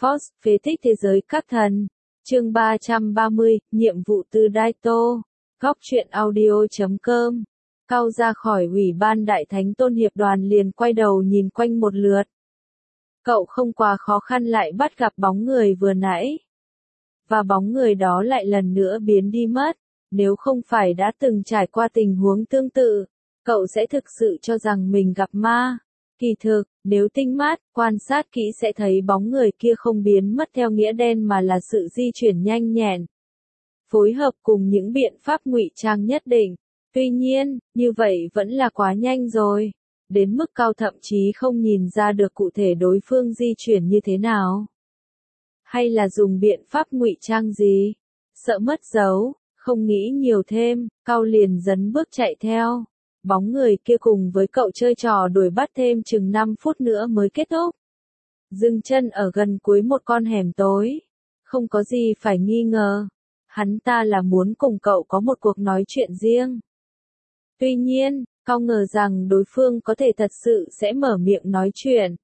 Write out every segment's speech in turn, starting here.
Force, phế tích thế giới các thần. Chương 330, nhiệm vụ từ Daito. Góc truyện audio.com. Cao ra khỏi Ủy ban Đại Thánh Tôn Hiệp đoàn liền quay đầu nhìn quanh một lượt. Cậu không quá khó khăn lại bắt gặp bóng người vừa nãy. Và bóng người đó lại lần nữa biến đi mất. Nếu không phải đã từng trải qua tình huống tương tự, cậu sẽ thực sự cho rằng mình gặp ma. Kỳ thực, nếu tinh mắt, quan sát kỹ sẽ thấy bóng người kia không biến mất theo nghĩa đen mà là sự di chuyển nhanh nhẹn. Phối hợp cùng những biện pháp ngụy trang nhất định. Tuy nhiên, như vậy vẫn là quá nhanh rồi. Đến mức Cao thậm chí không nhìn ra được cụ thể đối phương di chuyển như thế nào. Hay là dùng biện pháp ngụy trang gì? Sợ mất dấu, không nghĩ nhiều thêm, Cao liền dấn bước chạy theo. Bóng người kia cùng với cậu chơi trò đuổi bắt thêm chừng 5 phút nữa mới kết thúc. Dừng chân ở gần cuối một con hẻm tối. Không có gì phải nghi ngờ. Hắn ta là muốn cùng cậu có một cuộc nói chuyện riêng. Tuy nhiên, Cao ngờ rằng đối phương có thể thật sự sẽ mở miệng nói chuyện.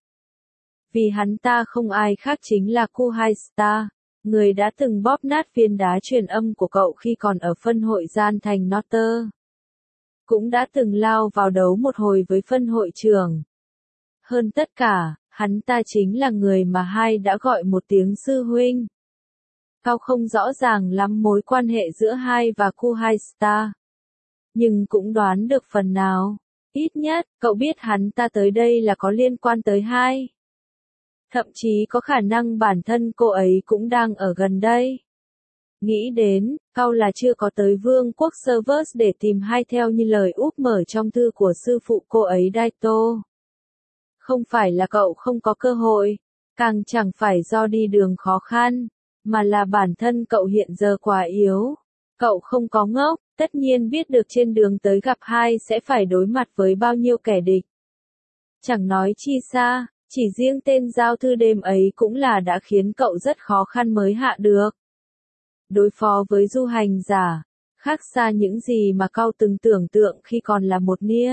Vì hắn ta không ai khác chính là Kuhaista, người đã từng bóp nát viên đá truyền âm của cậu khi còn ở phân hội gian thành Notter. Cũng đã từng lao vào đấu một hồi với phân hội trưởng. Hơn tất cả, hắn ta chính là người mà hai đã gọi một tiếng sư huynh. Cao không rõ ràng lắm mối quan hệ giữa hai và Kuhaista. Nhưng cũng đoán được phần nào. Ít nhất, cậu biết hắn ta tới đây là có liên quan tới hai. Thậm chí có khả năng bản thân cô ấy cũng đang ở gần đây. Nghĩ đến, Cao là chưa có tới Vương quốc Servus để tìm hai theo như lời úp mở trong thư của sư phụ cô ấy Daito. Không phải là cậu không có cơ hội, càng chẳng phải do đi đường khó khăn, mà là bản thân cậu hiện giờ quá yếu. Cậu không có ngốc, tất nhiên biết được trên đường tới gặp hai sẽ phải đối mặt với bao nhiêu kẻ địch. Chẳng nói chi xa, chỉ riêng tên giao thư đêm ấy cũng là đã khiến cậu rất khó khăn mới hạ được. Đối phó với du hành giả, khác xa những gì mà Cao từng tưởng tượng khi còn là một nia.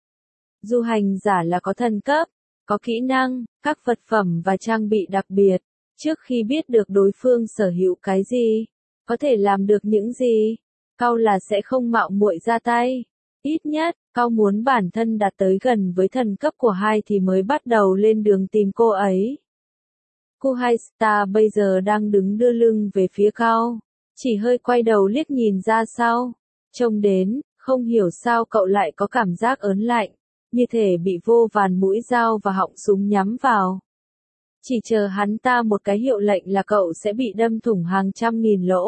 Du hành giả là có thần cấp, có kỹ năng, các vật phẩm và trang bị đặc biệt, trước khi biết được đối phương sở hữu cái gì, có thể làm được những gì, Cao là sẽ không mạo muội ra tay. Ít nhất, Cao muốn bản thân đạt tới gần với thần cấp của hai thì mới bắt đầu lên đường tìm cô ấy. Kuhaista bây giờ đang đứng đưa lưng về phía Cao, chỉ hơi quay đầu liếc nhìn ra sau. Trông đến, không hiểu sao cậu lại có cảm giác ớn lạnh, như thể bị vô vàn mũi dao và họng súng nhắm vào. Chỉ chờ hắn ta một cái hiệu lệnh là cậu sẽ bị đâm thủng hàng trăm nghìn lỗ.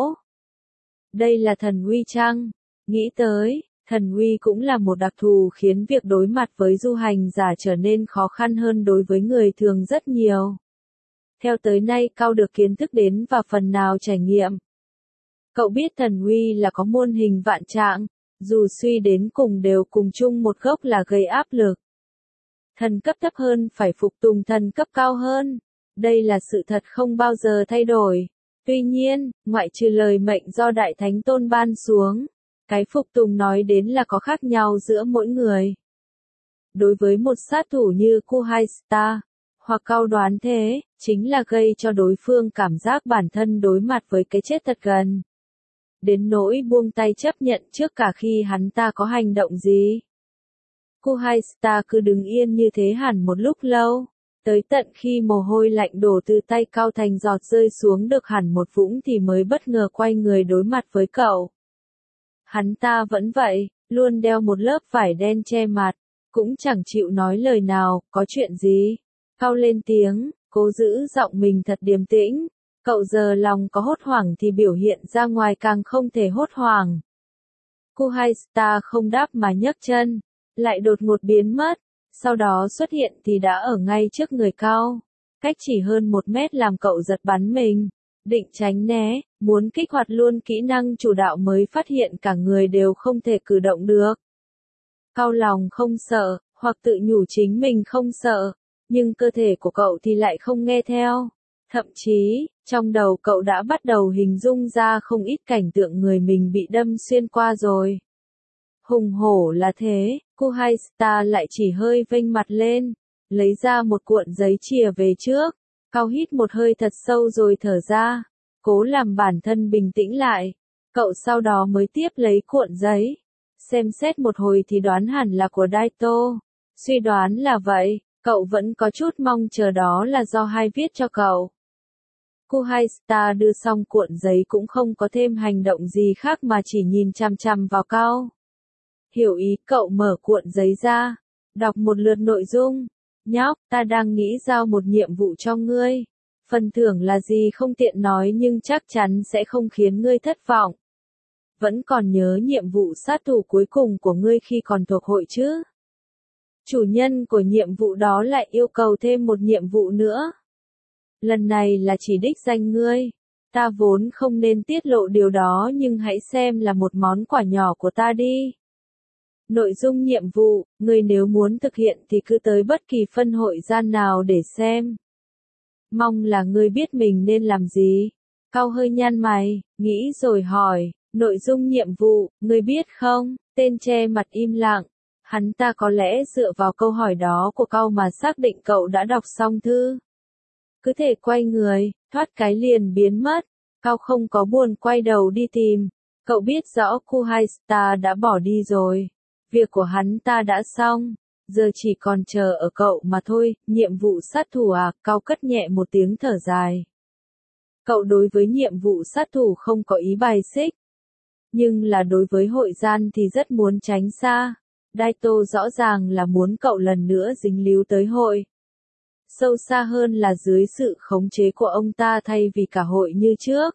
Đây là thần uy chăng? Nghĩ tới, thần uy cũng là một đặc thù khiến việc đối mặt với du hành giả trở nên khó khăn hơn đối với người thường rất nhiều. Theo tới nay Cao được kiến thức đến và phần nào trải nghiệm. Cậu biết thần uy là có muôn hình vạn trạng, dù suy đến cùng đều cùng chung một gốc là gây áp lực. Thần cấp thấp hơn phải phục tùng thần cấp cao hơn. Đây là sự thật không bao giờ thay đổi. Tuy nhiên, ngoại trừ lời mệnh do Đại Thánh Tôn ban xuống, cái phục tùng nói đến là có khác nhau giữa mỗi người. Đối với một sát thủ như Kuhaista, hoặc Cao đoán thế, chính là gây cho đối phương cảm giác bản thân đối mặt với cái chết thật gần. Đến nỗi buông tay chấp nhận trước cả khi hắn ta có hành động gì. Kuhaista cứ đứng yên như thế hẳn một lúc lâu, tới tận khi mồ hôi lạnh đổ từ tay Cao thành giọt rơi xuống được hẳn một vũng thì mới bất ngờ quay người đối mặt với cậu. Hắn ta vẫn vậy, luôn đeo một lớp vải đen che mặt, cũng chẳng chịu nói lời nào, có chuyện gì. Cao lên tiếng, cố giữ giọng mình thật điềm tĩnh. Cậu giờ lòng có hốt hoảng thì biểu hiện ra ngoài càng không thể hốt hoảng. Kuhaista không đáp mà nhấc chân, lại đột ngột biến mất, sau đó xuất hiện thì đã ở ngay trước người Cao. Cách chỉ hơn 1 mét làm cậu giật bắn mình, định tránh né, muốn kích hoạt luôn kỹ năng chủ đạo mới phát hiện cả người đều không thể cử động được. Cao lòng không sợ, hoặc tự nhủ chính mình không sợ, nhưng cơ thể của cậu thì lại không nghe theo. Thậm chí, trong đầu cậu đã bắt đầu hình dung ra không ít cảnh tượng người mình bị đâm xuyên qua rồi. Hùng hổ là thế, Kuhaista lại chỉ hơi vênh mặt lên, lấy ra một cuộn giấy chìa về trước, Cao hít một hơi thật sâu rồi thở ra, cố làm bản thân bình tĩnh lại. Cậu sau đó mới tiếp lấy cuộn giấy. Xem xét một hồi thì đoán hẳn là của Daito. Suy đoán là vậy, cậu vẫn có chút mong chờ đó là do hai viết cho cậu. Kuhaista đưa xong cuộn giấy cũng không có thêm hành động gì khác mà chỉ nhìn chằm chằm vào Cao. Hiểu ý, cậu mở cuộn giấy ra, đọc một lượt nội dung. Nhóc, ta đang nghĩ giao một nhiệm vụ cho ngươi. Phần thưởng là gì không tiện nói nhưng chắc chắn sẽ không khiến ngươi thất vọng. Vẫn còn nhớ nhiệm vụ sát thủ cuối cùng của ngươi khi còn thuộc hội chứ? Chủ nhân của nhiệm vụ đó lại yêu cầu thêm một nhiệm vụ nữa. Lần này là chỉ đích danh ngươi. Ta vốn không nên tiết lộ điều đó nhưng hãy xem là một món quà nhỏ của ta đi. Nội dung nhiệm vụ, ngươi nếu muốn thực hiện thì cứ tới bất kỳ phân hội gian nào để xem. Mong là ngươi biết mình nên làm gì. Cao hơi nhăn mày, nghĩ rồi hỏi, nội dung nhiệm vụ, ngươi biết không? Tên che mặt im lặng. Hắn ta có lẽ dựa vào câu hỏi đó của Cao mà xác định cậu đã đọc xong thư. Cứ thể quay người, thoát cái liền biến mất. Cao không có buồn quay đầu đi tìm. Cậu biết rõ Kuhaista đã bỏ đi rồi. Việc của hắn ta đã xong. Giờ chỉ còn chờ ở cậu mà thôi. Nhiệm vụ sát thủ à? Cao cất nhẹ một tiếng thở dài. Cậu đối với nhiệm vụ sát thủ không có ý bài xích. Nhưng là đối với hội gian thì rất muốn tránh xa. Daito rõ ràng là muốn cậu lần nữa dính líu tới hội. Sâu xa hơn là dưới sự khống chế của ông ta thay vì cả hội như trước.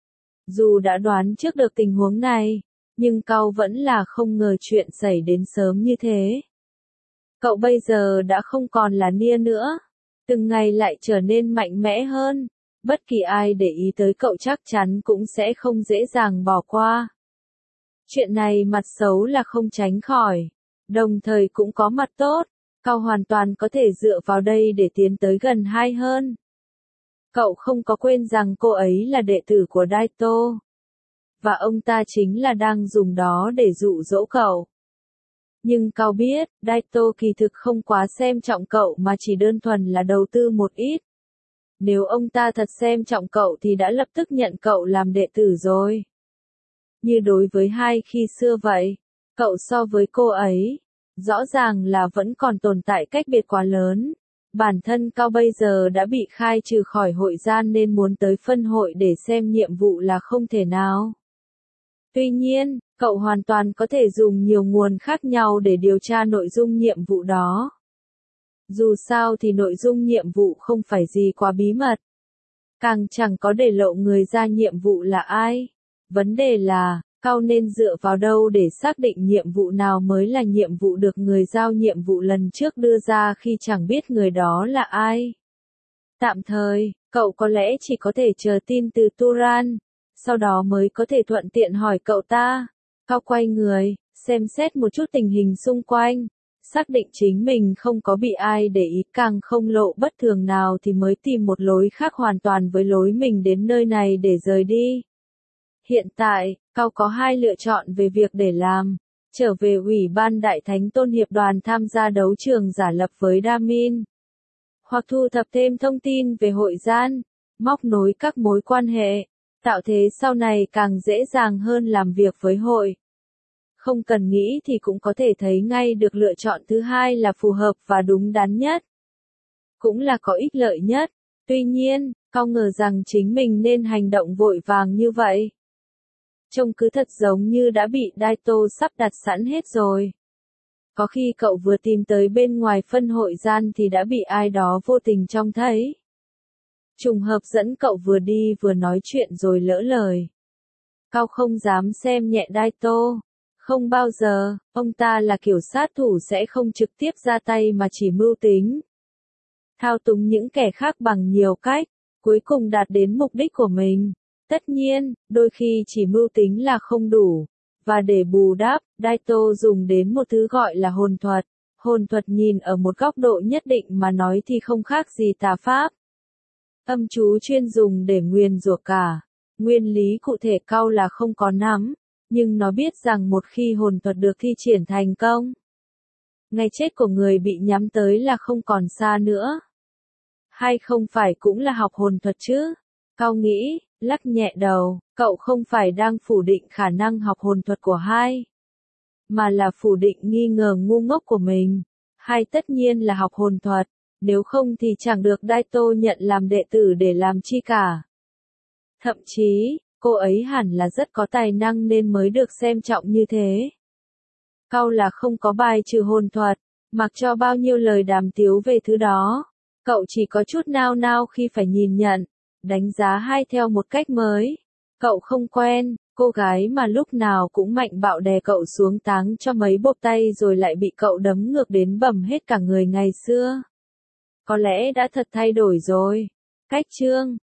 Dù đã đoán trước được tình huống này, nhưng Cao vẫn là không ngờ chuyện xảy đến sớm như thế. Cậu bây giờ đã không còn là Nia nữa, từng ngày lại trở nên mạnh mẽ hơn. Bất kỳ ai để ý tới cậu chắc chắn cũng sẽ không dễ dàng bỏ qua. Chuyện này mặt xấu là không tránh khỏi, đồng thời cũng có mặt tốt. Cao hoàn toàn có thể dựa vào đây để tiến tới gần hai hơn. Cậu không có quên rằng cô ấy là đệ tử của Daito. Và ông ta chính là đang dùng đó để dụ dỗ cậu. Nhưng Cao biết, Daito kỳ thực không quá xem trọng cậu mà chỉ đơn thuần là đầu tư một ít. Nếu ông ta thật xem trọng cậu thì đã lập tức nhận cậu làm đệ tử rồi. Như đối với hai khi xưa vậy, cậu so với cô ấy, rõ ràng là vẫn còn tồn tại cách biệt quá lớn. Bản thân Cao bây giờ đã bị khai trừ khỏi hội gian nên muốn tới phân hội để xem nhiệm vụ là không thể nào. Tuy nhiên, cậu hoàn toàn có thể dùng nhiều nguồn khác nhau để điều tra nội dung nhiệm vụ đó. Dù sao thì nội dung nhiệm vụ không phải gì quá bí mật. Càng chẳng có để lộ người ra nhiệm vụ là ai. Vấn đề là, Cao nên dựa vào đâu để xác định nhiệm vụ nào mới là nhiệm vụ được người giao nhiệm vụ lần trước đưa ra khi chẳng biết người đó là ai. Tạm thời, cậu có lẽ chỉ có thể chờ tin từ Turan, sau đó mới có thể thuận tiện hỏi cậu ta. Cao quay người, xem xét một chút tình hình xung quanh, xác định chính mình không có bị ai để ý càng không lộ bất thường nào thì mới tìm một lối khác hoàn toàn với lối mình đến nơi này để rời đi. Hiện tại, Cao có hai lựa chọn về việc để làm. Trở về Ủy ban Đại Thánh Tôn Hiệp đoàn tham gia đấu trường giả lập với Damin. Hoặc thu thập thêm thông tin về hội gian, móc nối các mối quan hệ, tạo thế sau này càng dễ dàng hơn làm việc với hội. Không cần nghĩ thì cũng có thể thấy ngay được lựa chọn thứ hai là phù hợp và đúng đắn nhất. Cũng là có ích lợi nhất. Tuy nhiên, Cao ngờ rằng chính mình nên hành động vội vàng như vậy. Trông cứ thật giống như đã bị Daito sắp đặt sẵn hết rồi. Có khi cậu vừa tìm tới bên ngoài phân hội gian thì đã bị ai đó vô tình trông thấy. Trùng hợp dẫn cậu vừa đi vừa nói chuyện rồi lỡ lời. Cao không dám xem nhẹ Daito. Không bao giờ, ông ta là kiểu sát thủ sẽ không trực tiếp ra tay mà chỉ mưu tính. Thao túng những kẻ khác bằng nhiều cách, cuối cùng đạt đến mục đích của mình. Tất nhiên, đôi khi chỉ mưu tính là không đủ. Và để bù đắp, Daito dùng đến một thứ gọi là hồn thuật. Hồn thuật nhìn ở một góc độ nhất định mà nói thì không khác gì tà pháp. Âm chú chuyên dùng để nguyền rủa cả. Nguyên lý cụ thể Cao là không có nắm, nhưng nó biết rằng một khi hồn thuật được thi triển thành công, ngày chết của người bị nhắm tới là không còn xa nữa. Hay không phải cũng là học hồn thuật chứ? Cao nghĩ, lắc nhẹ đầu, cậu không phải đang phủ định khả năng học hồn thuật của hai, mà là phủ định nghi ngờ ngu ngốc của mình. Hai tất nhiên là học hồn thuật, nếu không thì chẳng được Daito nhận làm đệ tử để làm chi cả. Thậm chí, cô ấy hẳn là rất có tài năng nên mới được xem trọng như thế. Cao là không có bài trừ hồn thuật, mặc cho bao nhiêu lời đàm tiếu về thứ đó. Cậu chỉ có chút nao nao khi phải nhìn nhận, đánh giá hai theo một cách mới. Cậu không quen, cô gái mà lúc nào cũng mạnh bạo đè cậu xuống táng cho mấy bộp tay rồi lại bị cậu đấm ngược đến bầm hết cả người ngày xưa. Có lẽ đã thật thay đổi rồi. Cách chương